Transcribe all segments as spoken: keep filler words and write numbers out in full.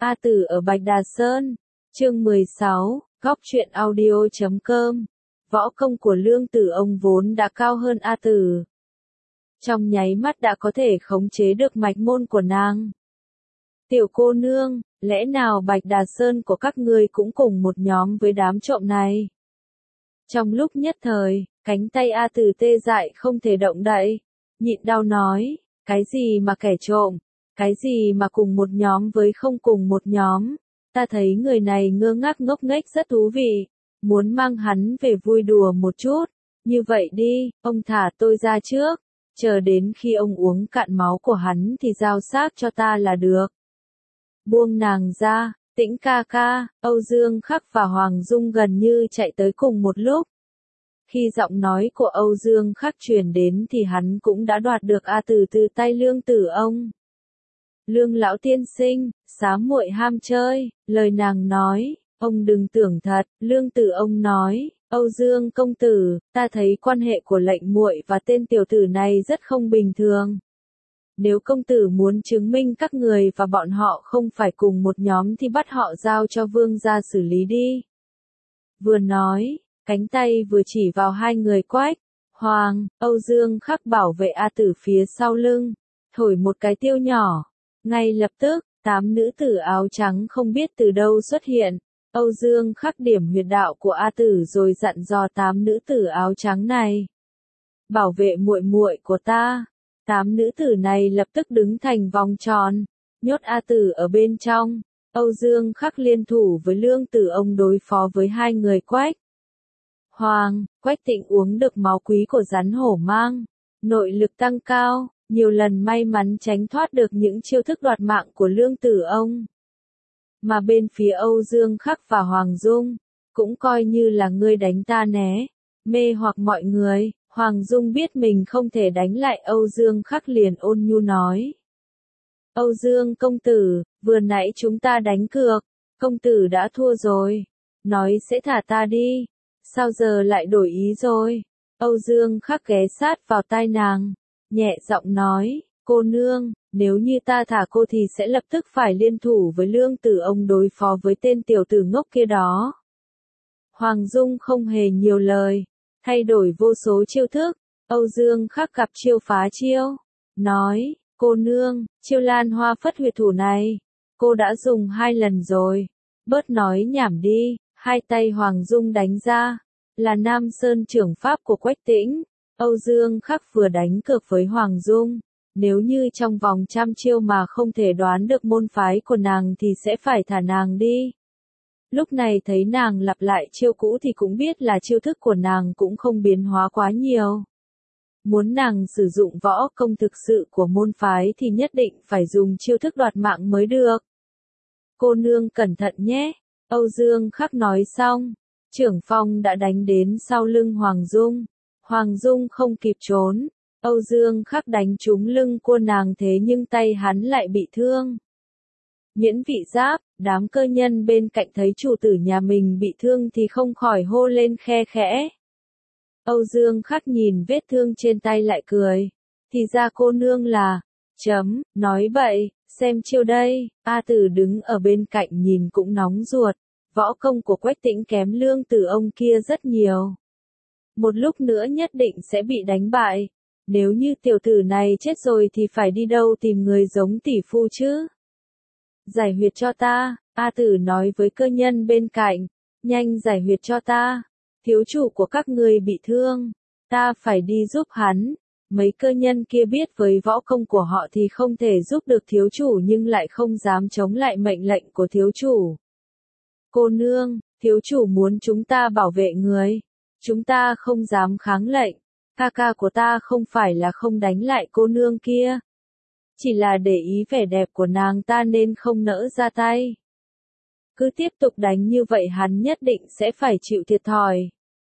A Tử ở Bạch Đà Sơn, chương mười sáu, góc truyện audio chấm com. Võ công của Lương Tử Ông vốn đã cao hơn A Tử. Trong nháy mắt đã có thể khống chế được mạch môn của nàng. Tiểu cô nương, lẽ nào Bạch Đà Sơn của các ngươi cũng cùng một nhóm với đám trộm này? Trong lúc nhất thời, cánh tay A Tử tê dại không thể động đậy, nhịn đau nói, cái gì mà kẻ trộm, cái gì mà cùng một nhóm với không cùng một nhóm, ta thấy người này ngơ ngác ngốc nghếch rất thú vị, muốn mang hắn về vui đùa một chút, như vậy đi, ông thả tôi ra trước, chờ đến khi ông uống cạn máu của hắn thì giao xác cho ta là được. Buông nàng ra, Tĩnh ca ca, Âu Dương Khắc và Hoàng Dung gần như chạy tới cùng một lúc. Khi giọng nói của Âu Dương Khắc truyền đến thì hắn cũng đã đoạt được A Tử từ tay Lương Tử Ông. Lương lão tiên sinh, xá muội ham chơi, lời nàng nói, ông đừng tưởng thật, Lương Tử Ông nói, Âu Dương công tử, ta thấy quan hệ của lệnh muội và tên tiểu tử này rất không bình thường. Nếu công tử muốn chứng minh các người và bọn họ không phải cùng một nhóm thì bắt họ giao cho vương gia xử lý đi. Vừa nói, cánh tay vừa chỉ vào hai người Quách, Hoàng, Âu Dương Khắc bảo vệ A Tử phía sau lưng, thổi một cái tiêu nhỏ. Ngay lập tức, tám nữ tử áo trắng không biết từ đâu xuất hiện. Âu Dương Khắc điểm huyệt đạo của A Tử rồi dặn dò tám nữ tử áo trắng này. Bảo vệ muội muội của ta. Tám nữ tử này lập tức đứng thành vòng tròn, nhốt A Tử ở bên trong. Âu Dương Khắc liên thủ với Lương Tử Ông đối phó với hai người Quách. Hoàng, Quách Tịnh uống được máu quý của rắn hổ mang, nội lực tăng cao, nhiều lần may mắn tránh thoát được những chiêu thức đoạt mạng của Lương Tử Ông. Mà bên phía Âu Dương Khắc và Hoàng Dung, cũng coi như là ngươi đánh ta né, mê hoặc mọi người. Hoàng Dung biết mình không thể đánh lại Âu Dương Khắc liền ôn nhu nói. Âu Dương công tử, vừa nãy chúng ta đánh cược, công tử đã thua rồi, nói sẽ thả ta đi, sao giờ lại đổi ý rồi? Âu Dương Khắc ghé sát vào tai nàng, nhẹ giọng nói, cô nương, nếu như ta thả cô thì sẽ lập tức phải liên thủ với Lương Tử Ông đối phó với tên tiểu tử ngốc kia đó. Hoàng Dung không hề nhiều lời. Thay đổi vô số chiêu thức, Âu Dương Khắc gặp chiêu phá chiêu, nói, cô nương, chiêu lan hoa phất huyệt thủ này, cô đã dùng hai lần rồi, bớt nói nhảm đi, hai tay Hoàng Dung đánh ra, là Nam Sơn trưởng pháp của Quách Tĩnh, Âu Dương Khắc vừa đánh cược với Hoàng Dung, nếu như trong vòng trăm chiêu mà không thể đoán được môn phái của nàng thì sẽ phải thả nàng đi. Lúc này thấy nàng lặp lại chiêu cũ thì cũng biết là chiêu thức của nàng cũng không biến hóa quá nhiều. Muốn nàng sử dụng võ công thực sự của môn phái thì nhất định phải dùng chiêu thức đoạt mạng mới được. Cô nương cẩn thận nhé, Âu Dương Khắc nói xong, trưởng phong đã đánh đến sau lưng Hoàng Dung. Hoàng Dung không kịp trốn, Âu Dương Khắc đánh trúng lưng cô nàng thế nhưng tay hắn lại bị thương. Miễn vị giáp, đám cơ nhân bên cạnh thấy chủ tử nhà mình bị thương thì không khỏi hô lên khe khẽ. Âu Dương Khắc nhìn vết thương trên tay lại cười. Thì ra cô nương là, chấm, nói bậy, xem chiêu đây, A Tử đứng ở bên cạnh nhìn cũng nóng ruột, võ công của Quách Tĩnh kém Lương Tử Ông kia rất nhiều. Một lúc nữa nhất định sẽ bị đánh bại, nếu như tiểu tử này chết rồi thì phải đi đâu tìm người giống tỷ phu chứ? Giải huyệt cho ta, A Tử nói với cơ nhân bên cạnh, nhanh giải huyệt cho ta, thiếu chủ của các người bị thương, ta phải đi giúp hắn. Mấy cơ nhân kia biết với võ công của họ thì không thể giúp được thiếu chủ nhưng lại không dám chống lại mệnh lệnh của thiếu chủ. Cô nương, thiếu chủ muốn chúng ta bảo vệ người, chúng ta không dám kháng lệnh, ca ca của ta không phải là không đánh lại cô nương kia. Chỉ là để ý vẻ đẹp của nàng ta nên không nỡ ra tay. Cứ tiếp tục đánh như vậy hắn nhất định sẽ phải chịu thiệt thòi.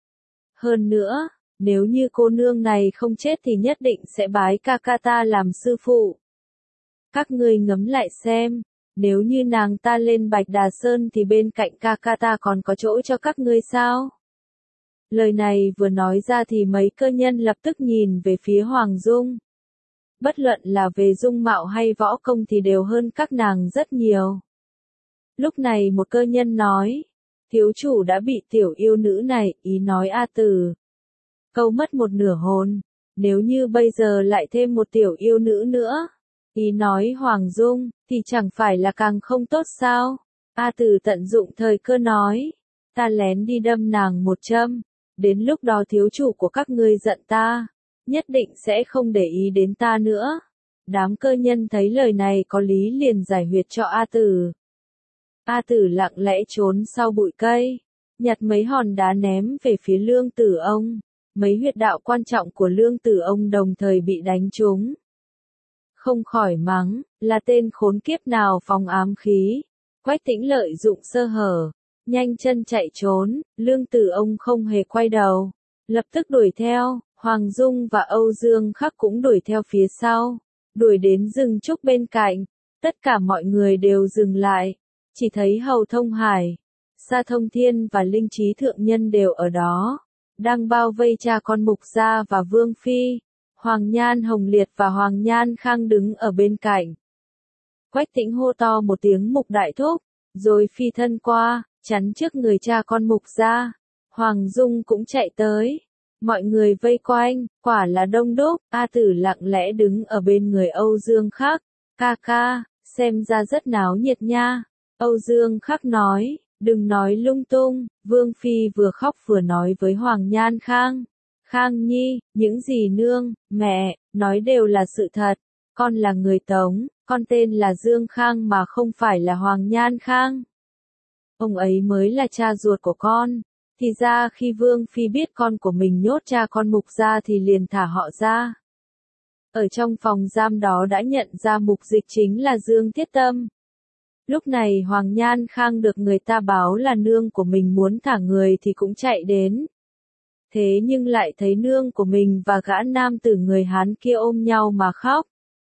Hơn nữa, nếu như cô nương này không chết thì nhất định sẽ bái ca ca ta làm sư phụ. Các ngươi ngẫm lại xem, nếu như nàng ta lên Bạch Đà Sơn thì bên cạnh ca ca ta còn có chỗ cho các ngươi sao? Lời này vừa nói ra thì mấy cơ nhân lập tức nhìn về phía Hoàng Dung. Bất luận là về dung mạo hay võ công thì đều hơn các nàng rất nhiều. Lúc này một cơ nhân nói, thiếu chủ đã bị tiểu yêu nữ này, ý nói A Tử. Câu mất một nửa hồn, nếu như bây giờ lại thêm một tiểu yêu nữ nữa, ý nói Hoàng Dung, thì chẳng phải là càng không tốt sao? A Tử tận dụng thời cơ nói, ta lén đi đâm nàng một châm, đến lúc đó thiếu chủ của các ngươi giận ta, nhất định sẽ không để ý đến ta nữa. Đám cơ nhân thấy lời này có lý liền giải huyệt cho A Tử. A Tử lặng lẽ trốn sau bụi cây, nhặt mấy hòn đá ném về phía Lương Tử Ông. Mấy huyệt đạo quan trọng của Lương Tử Ông đồng thời bị đánh trúng. Không khỏi mắng, là tên khốn kiếp nào phóng ám khí. Quách Tĩnh lợi dụng sơ hở, nhanh chân chạy trốn, Lương Tử Ông không hề quay đầu, lập tức đuổi theo, Hoàng Dung và Âu Dương Khắc cũng đuổi theo phía sau, đuổi đến rừng trúc bên cạnh, tất cả mọi người đều dừng lại, chỉ thấy Hầu Thông Hải, Sa Thông Thiên và Linh Trí Thượng Nhân đều ở đó, đang bao vây cha con Mục Gia và Vương Phi, Hoàng Nhan Hồng Liệt và Hoàng Nhan Khang đứng ở bên cạnh. Quách Tĩnh hô to một tiếng Mục Đại Thúc, rồi phi thân qua, chắn trước người cha con Mục Gia. Hoàng Dung cũng chạy tới. Mọi người vây quanh, quả là đông đúc, A Tử lặng lẽ đứng ở bên người Âu Dương Khắc. Ca ca, xem ra rất náo nhiệt nha. Âu Dương Khắc nói, đừng nói lung tung, Vương Phi vừa khóc vừa nói với Hoàng Nhan Khang. Khang Nhi, những gì nương, mẹ, nói đều là sự thật. Con là người Tống, con tên là Dương Khang mà không phải là Hoàng Nhan Khang. Ông ấy mới là cha ruột của con. Thì ra khi Vương Phi biết con của mình nhốt cha con Mục ra thì liền thả họ ra. Ở trong phòng giam đó đã nhận ra mục dịch chính là Dương Thiết Tâm. Lúc này Hoàng Nhan Khang được người ta báo là nương của mình muốn thả người thì cũng chạy đến. Thế nhưng lại thấy nương của mình và gã nam tử người Hán kia ôm nhau mà khóc.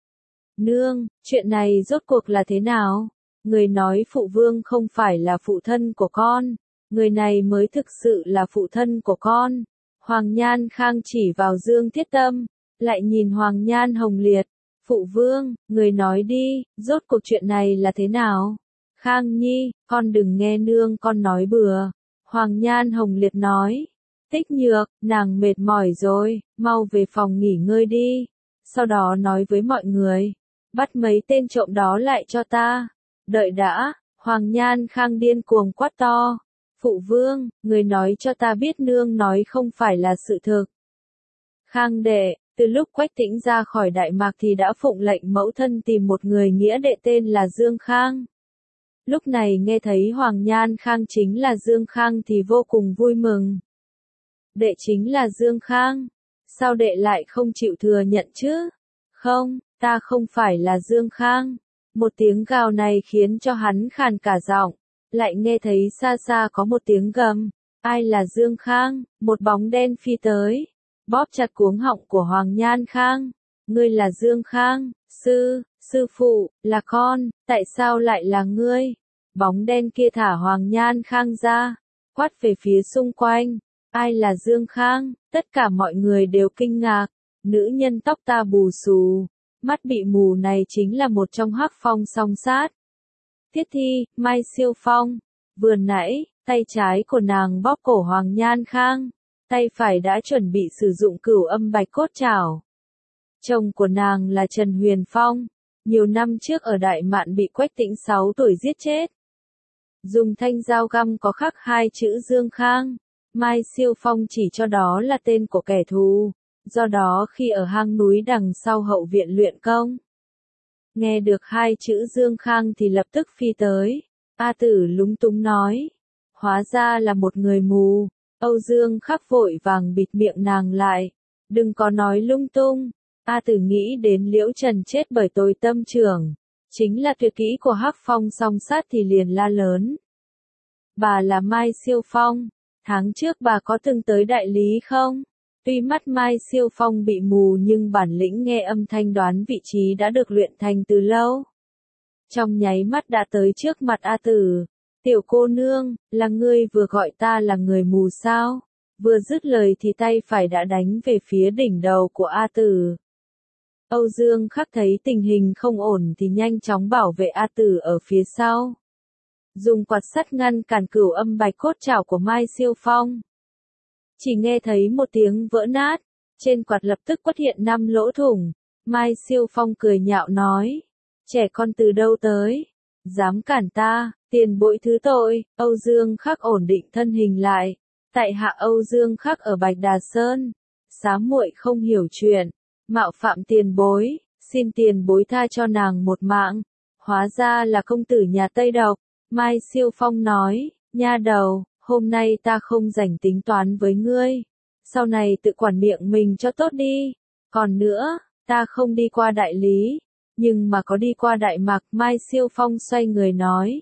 Nương, chuyện này rốt cuộc là thế nào? Người nói phụ vương không phải là phụ thân của con. Người này mới thực sự là phụ thân của con. Hoàng Nhan Khang chỉ vào Dương Thiết Tâm, lại nhìn Hoàng Nhan Hồng Liệt. Phụ vương, người nói đi, rốt cuộc chuyện này là thế nào? Khang Nhi, con đừng nghe nương con nói bừa. Hoàng Nhan Hồng Liệt nói. Tích Nhược, nàng mệt mỏi rồi, mau về phòng nghỉ ngơi đi. Sau đó nói với mọi người, bắt mấy tên trộm đó lại cho ta. Đợi đã, Hoàng Nhan Khang điên cuồng quát to. Phụ vương, người nói cho ta biết nương nói không phải là sự thực. Khang đệ, từ lúc Quách Tĩnh ra khỏi Đại Mạc thì đã phụng lệnh mẫu thân tìm một người nghĩa đệ tên là Dương Khang. Lúc này nghe thấy Hoàng Nhan Khang chính là Dương Khang thì vô cùng vui mừng. Đệ chính là Dương Khang. Sao đệ lại không chịu thừa nhận chứ? Không, ta không phải là Dương Khang. Một tiếng gào này khiến cho hắn khàn cả giọng. Lại nghe thấy xa xa có một tiếng gầm. Ai là Dương Khang? Một bóng đen phi tới. Bóp chặt cuống họng của Hoàng Nhan Khang. Ngươi là Dương Khang. Sư, sư phụ, là con. Tại sao lại là ngươi? Bóng đen kia thả Hoàng Nhan Khang ra. Quát về phía xung quanh. Ai là Dương Khang? Tất cả mọi người đều kinh ngạc. Nữ nhân tóc ta bù xù, mắt bị mù này chính là một trong Hắc Phong song sát. Thiết Thi, Mai Siêu Phong. Vừa nãy, tay trái của nàng bóp cổ Hoàng Nhan Khang. Tay phải đã chuẩn bị sử dụng cửu âm bạch cốt trảo. Chồng của nàng là Trần Huyền Phong. Nhiều năm trước ở Đại Mạn bị Quách Tĩnh sáu tuổi giết chết. Dùng thanh dao găm có khắc hai chữ Dương Khang. Mai Siêu Phong chỉ cho đó là tên của kẻ thù. Do đó khi ở hang núi đằng sau hậu viện luyện công, nghe được hai chữ Dương Khang thì lập tức phi tới. A Tử lúng túng nói. Hóa ra là một người mù. Âu Dương Khắc vội vàng bịt miệng nàng lại. Đừng có nói lung tung. A Tử nghĩ đến Liễu Trần chết bởi tối tâm trưởng. Chính là tuyệt kỹ của Hắc Phong song sát thì liền la lớn. Bà là Mai Siêu Phong. Tháng trước bà có từng tới đại lý không? Tuy mắt Mai Siêu Phong bị mù nhưng bản lĩnh nghe âm thanh đoán vị trí đã được luyện thành từ lâu. Trong nháy mắt đã tới trước mặt A Tử. Tiểu cô nương, là ngươi vừa gọi ta là người mù sao? Vừa dứt lời thì tay phải đã đánh về phía đỉnh đầu của A Tử. Âu Dương Khắc thấy tình hình không ổn thì nhanh chóng bảo vệ A Tử ở phía sau. dùng quạt sắt ngăn cản cửu âm bạch cốt trảo của Mai Siêu Phong. Chỉ nghe thấy một tiếng vỡ nát, trên quạt lập tức xuất hiện năm lỗ thủng. Mai Siêu Phong cười nhạo nói, trẻ con từ đâu tới, dám cản ta, tiền bối thứ tội. Âu Dương Khắc ổn định thân hình lại, tại hạ Âu Dương Khắc ở Bạch Đà Sơn, xám muội không hiểu chuyện, mạo phạm tiền bối, xin tiền bối tha cho nàng một mạng. Hóa ra là công tử nhà Tây Độc. Mai Siêu Phong nói, nha đầu, hôm nay ta không rảnh tính toán với ngươi, sau này tự quản miệng mình cho tốt đi. Còn nữa, ta không đi qua Đại Lý, nhưng mà có đi qua Đại Mạc. Mai Siêu Phong xoay người nói,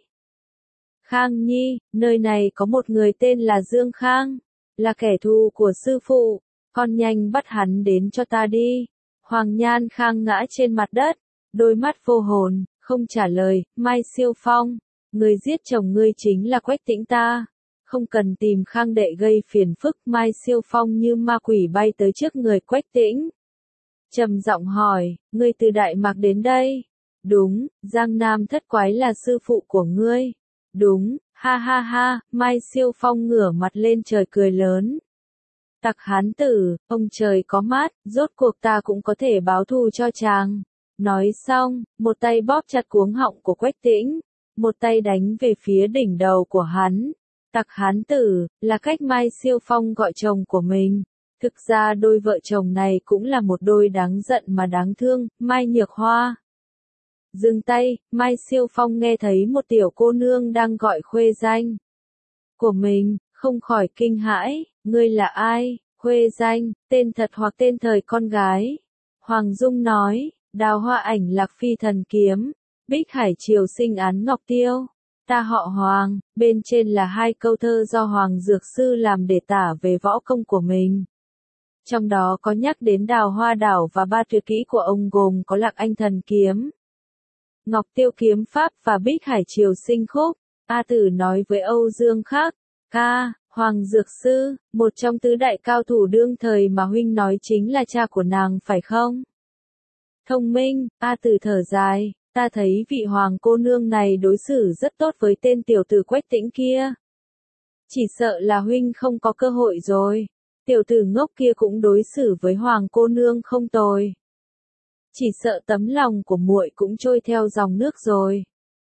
Khang Nhi, nơi này có một người tên là Dương Khang, là kẻ thù của sư phụ, con nhanh bắt hắn đến cho ta đi. Hoàng Nhan Khang ngã trên mặt đất, đôi mắt vô hồn, không trả lời. Mai Siêu Phong, người giết chồng ngươi chính là Quách Tĩnh ta, không cần tìm Khang đệ gây phiền phức. Mai Siêu Phong như ma quỷ bay tới trước người Quách Tĩnh, trầm giọng hỏi, ngươi từ Đại Mạc đến đây? Đúng. Giang Nam Thất Quái là sư phụ của ngươi? Đúng. Ha ha ha. Mai Siêu Phong ngửa mặt lên trời cười lớn, tặc hán tử, ông trời có mắt, rốt cuộc ta cũng có thể báo thù cho chàng. Nói xong, một tay bóp chặt cuống họng của Quách Tĩnh, một tay đánh về phía đỉnh đầu của hắn. Tặc hán tử, là cách Mai Siêu Phong gọi chồng của mình. Thực ra đôi vợ chồng này cũng là một đôi đáng giận mà đáng thương. Mai Nhược Hoa dừng tay. Mai Siêu Phong nghe thấy một tiểu cô nương đang gọi khuê danh của mình, không khỏi kinh hãi. Ngươi là ai? Khuê danh, tên thật hoặc tên thời con gái? Hoàng Dung nói, Đào Hoa Ảnh Lạc Phi Thần Kiếm, Bích Hải Triều Sinh Án Ngọc Tiêu. Ta họ Hoàng. Bên trên là hai câu thơ do Hoàng Dược Sư làm để tả về võ công của mình. Trong đó có nhắc đến Đào Hoa Đảo và ba tuyệt kỹ của ông gồm có Lạc Anh Thần Kiếm, Ngọc Tiêu Kiếm Pháp và Bích Hải Triều Sinh Khúc. A Tử nói với Âu Dương Khắc, ca, Hoàng Dược Sư, một trong tứ đại cao thủ đương thời mà huynh nói chính là cha của nàng phải không? Thông minh. A Tử thở dài, ta thấy vị Hoàng cô nương này đối xử rất tốt với tên tiểu tử Quách Tĩnh kia. Chỉ sợ là huynh không có cơ hội rồi. Tiểu tử ngốc kia cũng đối xử với Hoàng cô nương không tồi. Chỉ sợ tấm lòng của muội cũng trôi theo dòng nước rồi.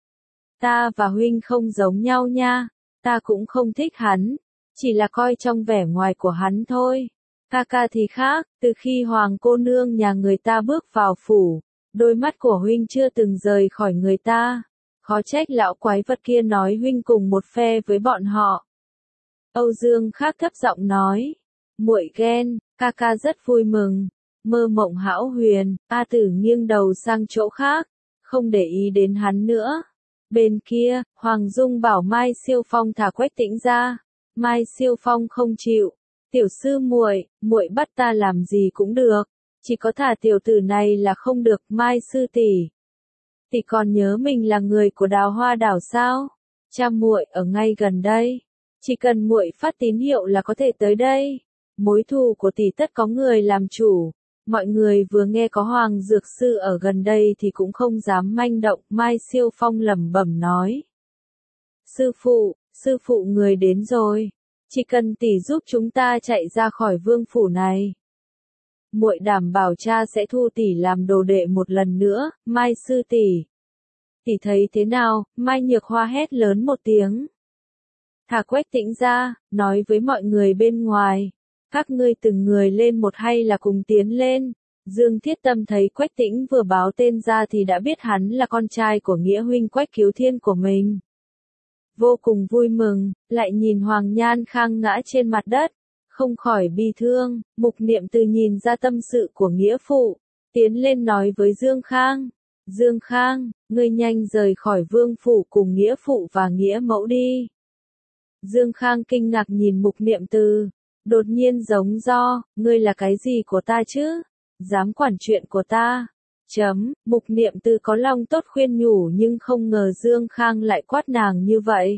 Ta và huynh không giống nhau nha, ta cũng không thích hắn, chỉ là coi trong vẻ ngoài của hắn thôi. Ca ca thì khác, từ khi Hoàng cô nương nhà người ta bước vào phủ, đôi mắt của huynh chưa từng rời khỏi người ta. Khó trách lão quái vật kia nói huynh cùng một phe với bọn họ. Âu Dương Khắc thấp giọng nói, muội ghen, ca ca rất vui mừng. Mơ mộng hão huyền. A Tử nghiêng đầu sang chỗ khác, không để ý đến hắn nữa. Bên kia, Hoàng Dung bảo Mai Siêu Phong thả Quách Tĩnh ra. Mai Siêu Phong không chịu. Tiểu sư muội, muội bắt ta làm gì cũng được, chỉ có thả tiểu tử này là không được. Mai sư tỷ, tỷ còn nhớ mình là người của Đào Hoa Đảo sao? Cha muội ở ngay gần đây, chỉ cần muội phát tín hiệu là có thể tới đây. Mối thù của tỷ tất có người làm chủ. Mọi người vừa nghe có Hoàng Dược Sư ở gần đây thì cũng không dám manh động. Mai Siêu Phong lẩm bẩm nói, sư phụ, sư phụ người đến rồi, chỉ cần tỷ giúp chúng ta chạy ra khỏi vương phủ này, muội đảm bảo cha sẽ thu tỷ làm đồ đệ một lần nữa. Mai sư tỷ, tỷ thấy thế nào? Mai Nhược Hoa hét lớn một tiếng, thả Quách Tĩnh ra, nói với mọi người bên ngoài, các ngươi từng người lên một hay là cùng tiến lên. Dương Thiết Tâm thấy Quách Tĩnh vừa báo tên ra thì đã biết hắn là con trai của nghĩa huynh Quách Cứu Thiên của mình. Vô cùng vui mừng, lại nhìn Hoàng Nhan Khang ngã trên mặt đất, không khỏi bi thương. Mục Niệm Từ nhìn ra tâm sự của nghĩa phụ, tiến lên nói với Dương Khang, Dương Khang, ngươi nhanh rời khỏi vương phủ cùng nghĩa phụ và nghĩa mẫu đi. Dương Khang kinh ngạc nhìn Mục Niệm Từ, đột nhiên giống do, ngươi là cái gì của ta chứ? Dám quản chuyện của ta? Chấm. Mục Niệm Từ có lòng tốt khuyên nhủ nhưng không ngờ Dương Khang lại quát nàng như vậy.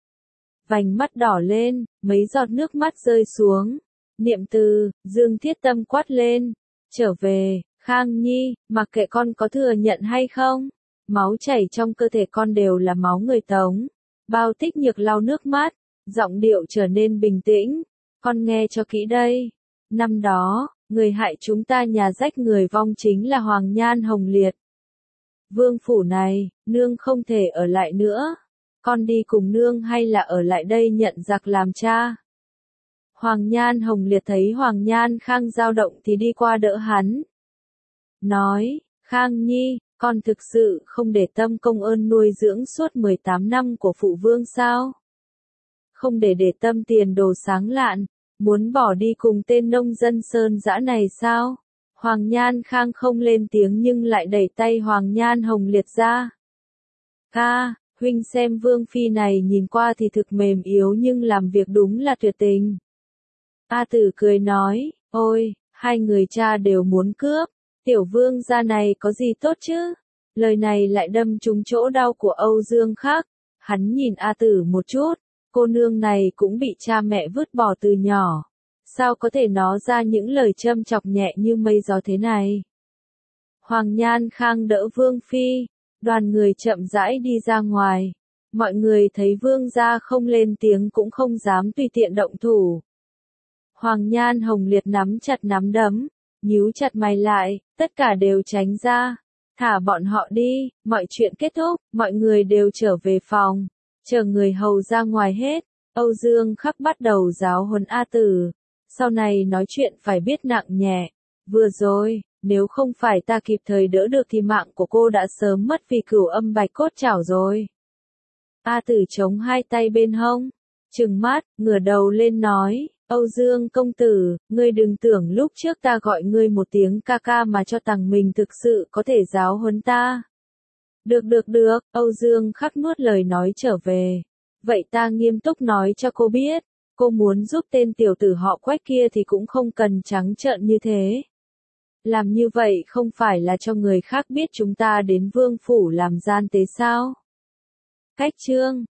Vành mắt đỏ lên, mấy giọt nước mắt rơi xuống. Niệm Từ, Dương Thiết Tâm quát lên, trở về. Khang Nhi, mặc kệ con có thừa nhận hay không, máu chảy trong cơ thể con đều là máu người Tống. Bao Tích Nhược lau nước mắt, giọng điệu trở nên bình tĩnh. Con nghe cho kỹ đây. Năm đó, người hại chúng ta nhà rách người vong chính là Hoàng Nhan Hồng Liệt. Vương phủ này, nương không thể ở lại nữa. Con đi cùng nương hay là ở lại đây nhận giặc làm cha? Hoàng Nhan Hồng Liệt thấy Hoàng Nhan Khang dao động thì đi qua đỡ hắn. Nói, Khang Nhi, con thực sự không để tâm công ơn nuôi dưỡng suốt mười tám năm của phụ vương sao? Không để để tâm tiền đồ sáng lạn, muốn bỏ đi cùng tên nông dân sơn dã này sao? Hoàng Nhan Khang không lên tiếng nhưng lại đẩy tay Hoàng Nhan Hồng Liệt ra. Ca, huynh xem vương phi này nhìn qua thì thực mềm yếu nhưng làm việc đúng là tuyệt tình. A Tử cười nói, ôi, hai người cha đều muốn cướp, tiểu vương gia này có gì tốt chứ? Lời này lại đâm trúng chỗ đau của Âu Dương Khắc. Hắn nhìn A Tử một chút, cô nương này cũng bị cha mẹ vứt bỏ từ nhỏ. Sao có thể nói ra những lời châm chọc nhẹ như mây gió thế này? Hoàng Nhan Khang đỡ Vương Phi, đoàn người chậm rãi đi ra ngoài. Mọi người thấy Vương gia không lên tiếng cũng không dám tùy tiện động thủ. Hoàng Nhan Hồng Liệt nắm chặt nắm đấm, nhíu chặt mày lại, tất cả đều tránh ra. Thả bọn họ đi, mọi chuyện kết thúc, mọi người đều trở về phòng. Chờ người hầu ra ngoài hết, Âu Dương Khắc bắt đầu giáo huấn A Tử. Sau này nói chuyện phải biết nặng nhẹ. Vừa rồi, nếu không phải ta kịp thời đỡ được thì mạng của cô đã sớm mất vì cửu âm bạch cốt chảo rồi. A Tử chống hai tay bên hông, trừng mắt, ngửa đầu lên nói, Âu Dương công tử, ngươi đừng tưởng lúc trước ta gọi ngươi một tiếng ca ca mà cho rằng mình thực sự có thể giáo huấn ta. Được được được, Âu Dương Khắc nuốt lời nói trở về. Vậy ta nghiêm túc nói cho cô biết, cô muốn giúp tên tiểu tử họ Quách kia thì cũng không cần trắng trợn như thế. Làm như vậy không phải là cho người khác biết chúng ta đến vương phủ làm gian tế sao? Cách chương